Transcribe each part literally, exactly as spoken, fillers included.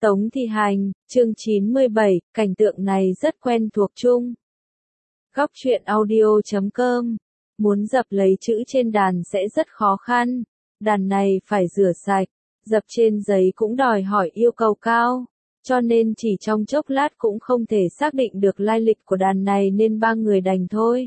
Tống Thi Hành, chương chín mươi bảy, cảnh tượng này rất quen thuộc chung. Góc truyện audio chấm com. Muốn dập lấy chữ trên đàn sẽ rất khó khăn. Đàn này phải rửa sạch, dập trên giấy cũng đòi hỏi yêu cầu cao. Cho nên chỉ trong chốc lát cũng không thể xác định được lai lịch của đàn này nên ba người đành thôi.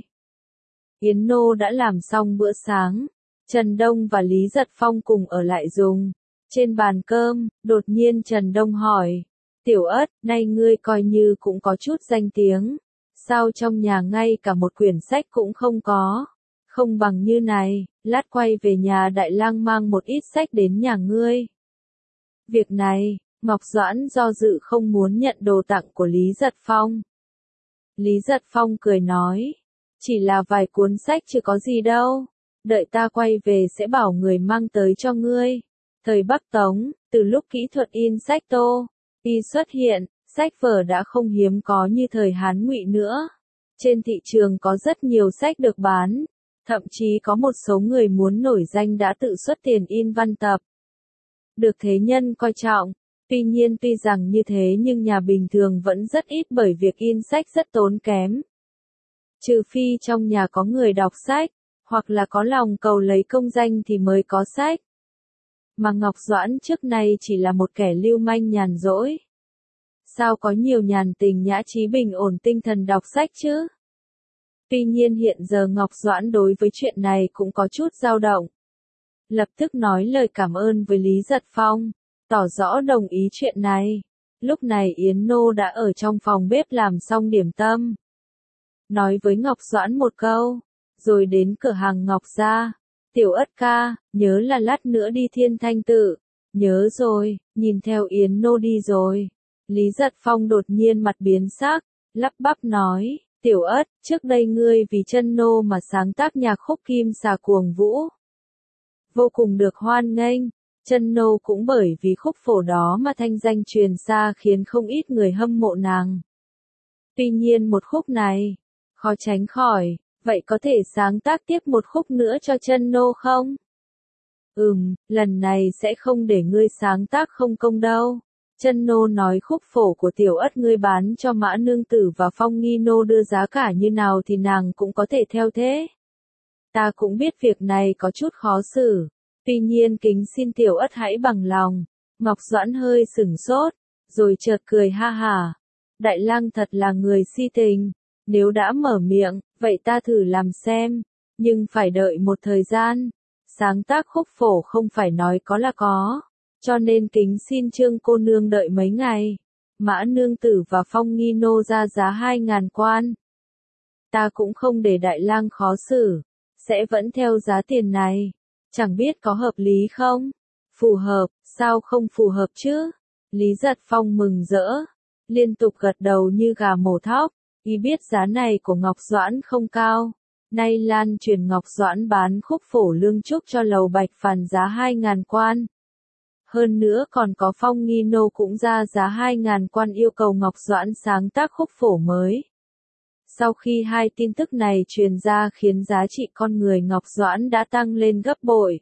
Yến Nô đã làm xong bữa sáng. Trần Đông và Lý Giật Phong cùng ở lại dùng. Trên bàn cơm, đột nhiên Trần Đông hỏi. Tiểu Ất, nay ngươi coi như cũng có chút danh tiếng. Sao trong nhà ngay cả một quyển sách cũng không có? Không bằng như này, lát quay về nhà Đại Lang mang một ít sách đến nhà ngươi. Việc này, Ngọc Doãn do dự không muốn nhận đồ tặng của Lý Giật Phong. Lý Giật Phong cười nói. Chỉ là vài cuốn sách chứ có gì đâu. Đợi ta quay về sẽ bảo người mang tới cho ngươi. Thời Bắc Tống, từ lúc kỹ thuật in sách tô, y xuất hiện, sách vở đã không hiếm có như thời Hán Ngụy nữa. Trên thị trường có rất nhiều sách được bán, thậm chí có một số người muốn nổi danh đã tự xuất tiền in văn tập. Được thế nhân coi trọng, tuy nhiên tuy rằng như thế nhưng nhà bình thường vẫn rất ít bởi việc in sách rất tốn kém. Trừ phi trong nhà có người đọc sách, hoặc là có lòng cầu lấy công danh thì mới có sách. Mà Ngọc Doãn trước nay chỉ là một kẻ lưu manh nhàn rỗi. Sao có nhiều nhàn tình nhã trí bình ổn tinh thần đọc sách chứ? Tuy nhiên hiện giờ Ngọc Doãn đối với chuyện này cũng có chút dao động. Lập tức nói lời cảm ơn với Lý Giật Phong, tỏ rõ đồng ý chuyện này. Lúc này Yến Nô đã ở trong phòng bếp làm xong điểm tâm. Nói với Ngọc Doãn một câu, rồi đến cửa hàng Ngọc gia. Tiểu Ất ca, nhớ là lát nữa đi Thiên Thanh Tự. Nhớ rồi, nhìn theo Yến Nô đi rồi. Lý Giật Phong đột nhiên mặt biến sắc, lắp bắp nói, Tiểu Ất, trước đây ngươi vì chân nô mà sáng tác nhạc khúc Kim Xà Cuồng Vũ. Vô cùng được hoan nghênh, chân nô cũng bởi vì khúc phổ đó mà thanh danh truyền xa khiến không ít người hâm mộ nàng. Tuy nhiên một khúc này, khó tránh khỏi. Vậy có thể sáng tác tiếp một khúc nữa cho chân nô không? Ừm, lần này sẽ không để ngươi sáng tác không công đâu. Chân nô nói khúc phổ của Tiểu Ất ngươi bán cho Mã Nương Tử và Phong Nghi Nô đưa giá cả như nào thì nàng cũng có thể theo thế. Ta cũng biết việc này có chút khó xử. Tuy nhiên kính xin Tiểu Ất hãy bằng lòng. Ngọc Doãn hơi sửng sốt, rồi chợt cười ha hả. Đại Lang thật là người si tình. Nếu đã mở miệng, vậy ta thử làm xem, nhưng phải đợi một thời gian. Sáng tác khúc phổ không phải nói có là có, cho nên kính xin Trương cô nương đợi mấy ngày. Mã Nương Tử và Phong Nghi Nô ra giá hai ngàn quan. Ta cũng không để Đại Lang khó xử, sẽ vẫn theo giá tiền này. Chẳng biết có hợp lý không? Phù hợp, sao không phù hợp chứ? Lý Giật Phong mừng rỡ, liên tục gật đầu như gà mổ thóc. Y biết giá này của Ngọc Doãn không cao. Nay lan truyền Ngọc Doãn bán khúc phổ lương trúc cho Lầu Bạch Phàn giá hai ngàn quan. Hơn nữa còn có Phong Nghi Nô cũng ra giá hai ngàn quan yêu cầu Ngọc Doãn sáng tác khúc phổ mới. Sau khi hai tin tức này truyền ra khiến giá trị con người Ngọc Doãn đã tăng lên gấp bội.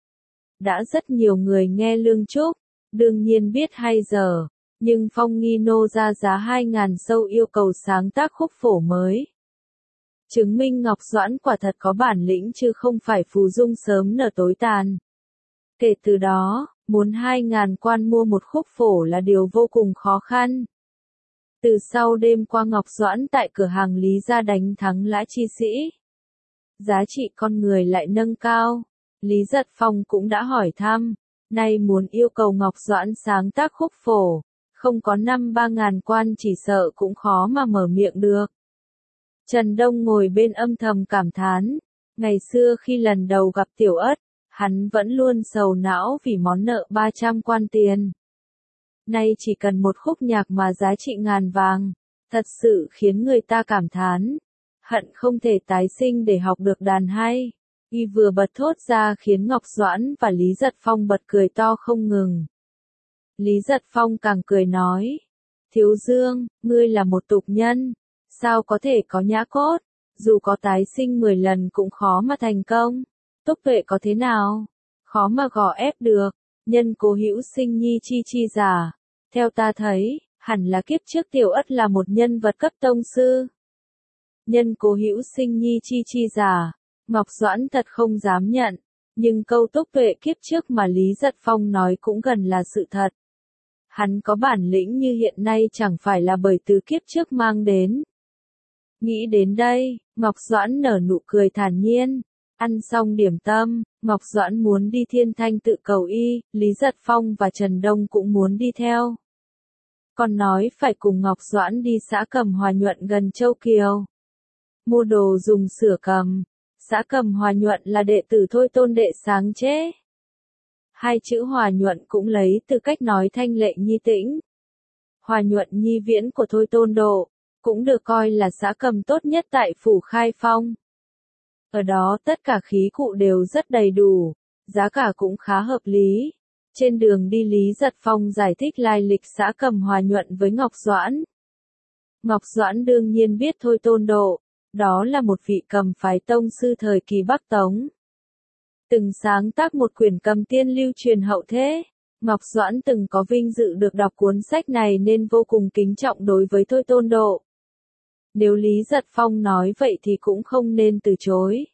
Đã rất nhiều người nghe lương trúc, đương nhiên biết hay giờ. Nhưng Phong Nghi Nô ra giá hai ngàn sâu yêu cầu sáng tác khúc phổ mới. Chứng minh Ngọc Doãn quả thật có bản lĩnh chứ không phải phù dung sớm nở tối tàn. Kể từ đó, muốn hai ngàn quan mua một khúc phổ là điều vô cùng khó khăn. Từ sau đêm qua Ngọc Doãn tại cửa hàng Lý gia đánh thắng Lã Chi Sĩ. Giá trị con người lại nâng cao. Lý Giật Phong cũng đã hỏi thăm, nay muốn yêu cầu Ngọc Doãn sáng tác khúc phổ. Không có năm ba ngàn quan chỉ sợ cũng khó mà mở miệng được. Trần Đông ngồi bên âm thầm cảm thán. Ngày xưa khi lần đầu gặp Tiểu Ất, hắn vẫn luôn sầu não vì món nợ ba trăm quan tiền. Nay chỉ cần một khúc nhạc mà giá trị ngàn vàng, thật sự khiến người ta cảm thán. Hận không thể tái sinh để học được đàn hay. Y vừa bật thốt ra khiến Ngọc Doãn và Lý Giật Phong bật cười to không ngừng. Lý Giật Phong càng cười nói, Thiếu Dương, ngươi là một tục nhân, sao có thể có nhã cốt, dù có tái sinh mười lần cũng khó mà thành công. Túc Tuệ có thế nào? Khó mà gò ép được, nhân cố hữu sinh nhi chi chi giả, Theo ta thấy, hẳn là kiếp trước Tiểu Ất là một nhân vật cấp tông sư. Nhân cố hữu sinh nhi chi chi giả, Ngọc Doãn thật không dám nhận, nhưng câu túc tuệ kiếp trước mà Lý Giật Phong nói cũng gần là sự thật. Hắn có bản lĩnh như hiện nay chẳng phải là bởi từ kiếp trước mang đến. Nghĩ đến đây, Ngọc Doãn nở nụ cười thản nhiên. Ăn xong điểm tâm, Ngọc Doãn muốn đi Thiên Thanh tự cầu y, Lý Giật Phong và Trần Đông cũng muốn đi theo. Còn nói phải cùng Ngọc Doãn đi xã Cầm Hòa Nhuận gần Châu Kiều. Mua đồ dùng sửa cầm. Xã Cầm Hòa Nhuận là đệ tử Thôi Tôn Đệ sáng chế. Hai chữ Hòa Nhuận cũng lấy từ cách nói thanh lệ nhi tĩnh. Hòa Nhuận nhi viễn của Thôi Tôn Độ, cũng được coi là xã cầm tốt nhất tại phủ Khai Phong. Ở đó tất cả khí cụ đều rất đầy đủ, giá cả cũng khá hợp lý. Trên đường đi Lý Giật Phong giải thích lai lịch xã Cầm Hòa Nhuận với Ngọc Doãn. Ngọc Doãn đương nhiên biết Thôi Tôn Độ, đó là một vị cầm phái tông sư thời kỳ Bắc Tống. Từng sáng tác một quyển cầm tiên lưu truyền hậu thế, Ngọc Doãn từng có vinh dự được đọc cuốn sách này nên vô cùng kính trọng đối với Thôi Tôn Độ. Nếu Lý Giật Phong nói vậy thì cũng không nên từ chối.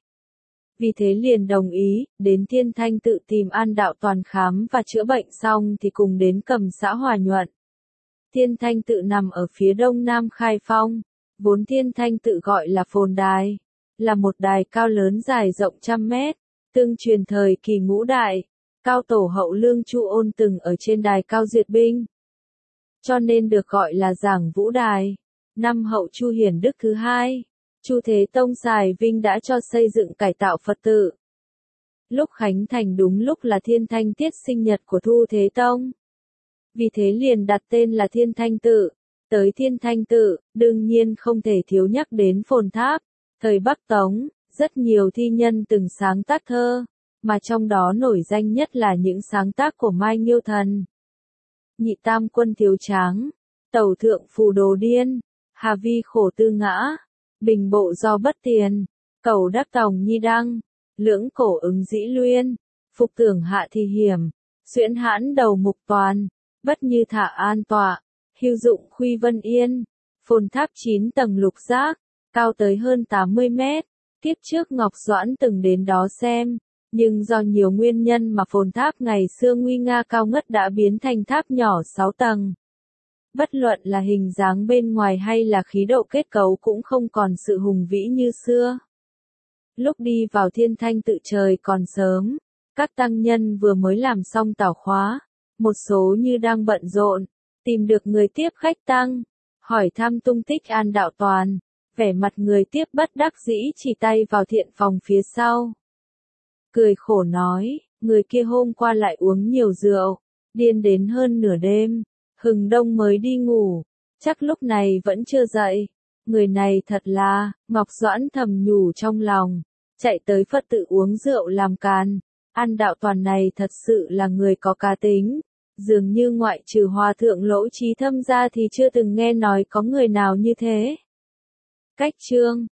Vì thế liền đồng ý, đến Thiên Thanh tự tìm An Đạo Toàn khám và chữa bệnh xong thì cùng đến Cầm xã Hòa Nhuận. Thiên Thanh tự nằm ở phía đông nam Khai Phong, vốn Thiên Thanh tự gọi là Phồn Đài, là một đài cao lớn dài rộng trăm mét, tương truyền thời kỳ ngũ đại, Cao Tổ Hậu Lương Chu Ôn từng ở trên đài cao duyệt binh. Cho nên được gọi là Giảng Vũ Đài. Năm Hậu Chu Hiển Đức thứ hai, Chu Thế Tông Sài Vinh đã cho xây dựng cải tạo Phật tự. Lúc khánh thành đúng lúc là Thiên Thanh tiết sinh nhật của Thu Thế Tông. Vì thế liền đặt tên là Thiên Thanh tự. Tới Thiên Thanh tự, đương nhiên không thể thiếu nhắc đến Phồn Tháp. Thời Bắc Tống, rất nhiều thi nhân từng sáng tác thơ, mà trong đó nổi danh nhất là những sáng tác của Mai Nghiêu Thần. Nhị Tam Quân Thiếu Tráng, Tẩu Thượng Phù Đồ Điên, Hà Vi Khổ Tư Ngã, Bình Bộ Do Bất Tiền, Cầu Đắc Tòng Nhi Đăng, Lưỡng Cổ Ứng Dĩ Luyên, Phục Tưởng Hạ Thì Hiểm, Xuyễn Hãn Đầu Mục Toàn, Bất Như Thả An Tọa, Hưu Dụng Khuy Vân Yên, Phồn Tháp chín tầng lục giác, cao tới hơn tám mươi mét. Kiếp trước Ngọc Doãn từng đến đó xem, nhưng do nhiều nguyên nhân mà Phồn Tháp ngày xưa nguy nga cao ngất đã biến thành tháp nhỏ sáu tầng. Bất luận là hình dáng bên ngoài hay là khí độ kết cấu cũng không còn sự hùng vĩ như xưa. Lúc đi vào Thiên Thanh tự trời còn sớm, các tăng nhân vừa mới làm xong tảo khóa, một số như đang bận rộn, tìm được người tiếp khách tăng, hỏi thăm tung tích An Đạo Toàn, vẻ mặt người tiếp bất đắc dĩ chỉ tay vào thiện phòng phía sau. Cười khổ nói, người kia hôm qua lại uống nhiều rượu, điên đến hơn nửa đêm. Hừng đông mới đi ngủ, chắc lúc này vẫn chưa dậy. Người này thật là, Ngọc Doãn thầm nhủ trong lòng, chạy tới Phật tự uống rượu làm càn. An Đạo Toàn này thật sự là người có cá tính, dường như ngoại trừ Hòa Thượng Lỗ Trí Thâm ra thì chưa từng nghe nói có người nào như thế. Cách chương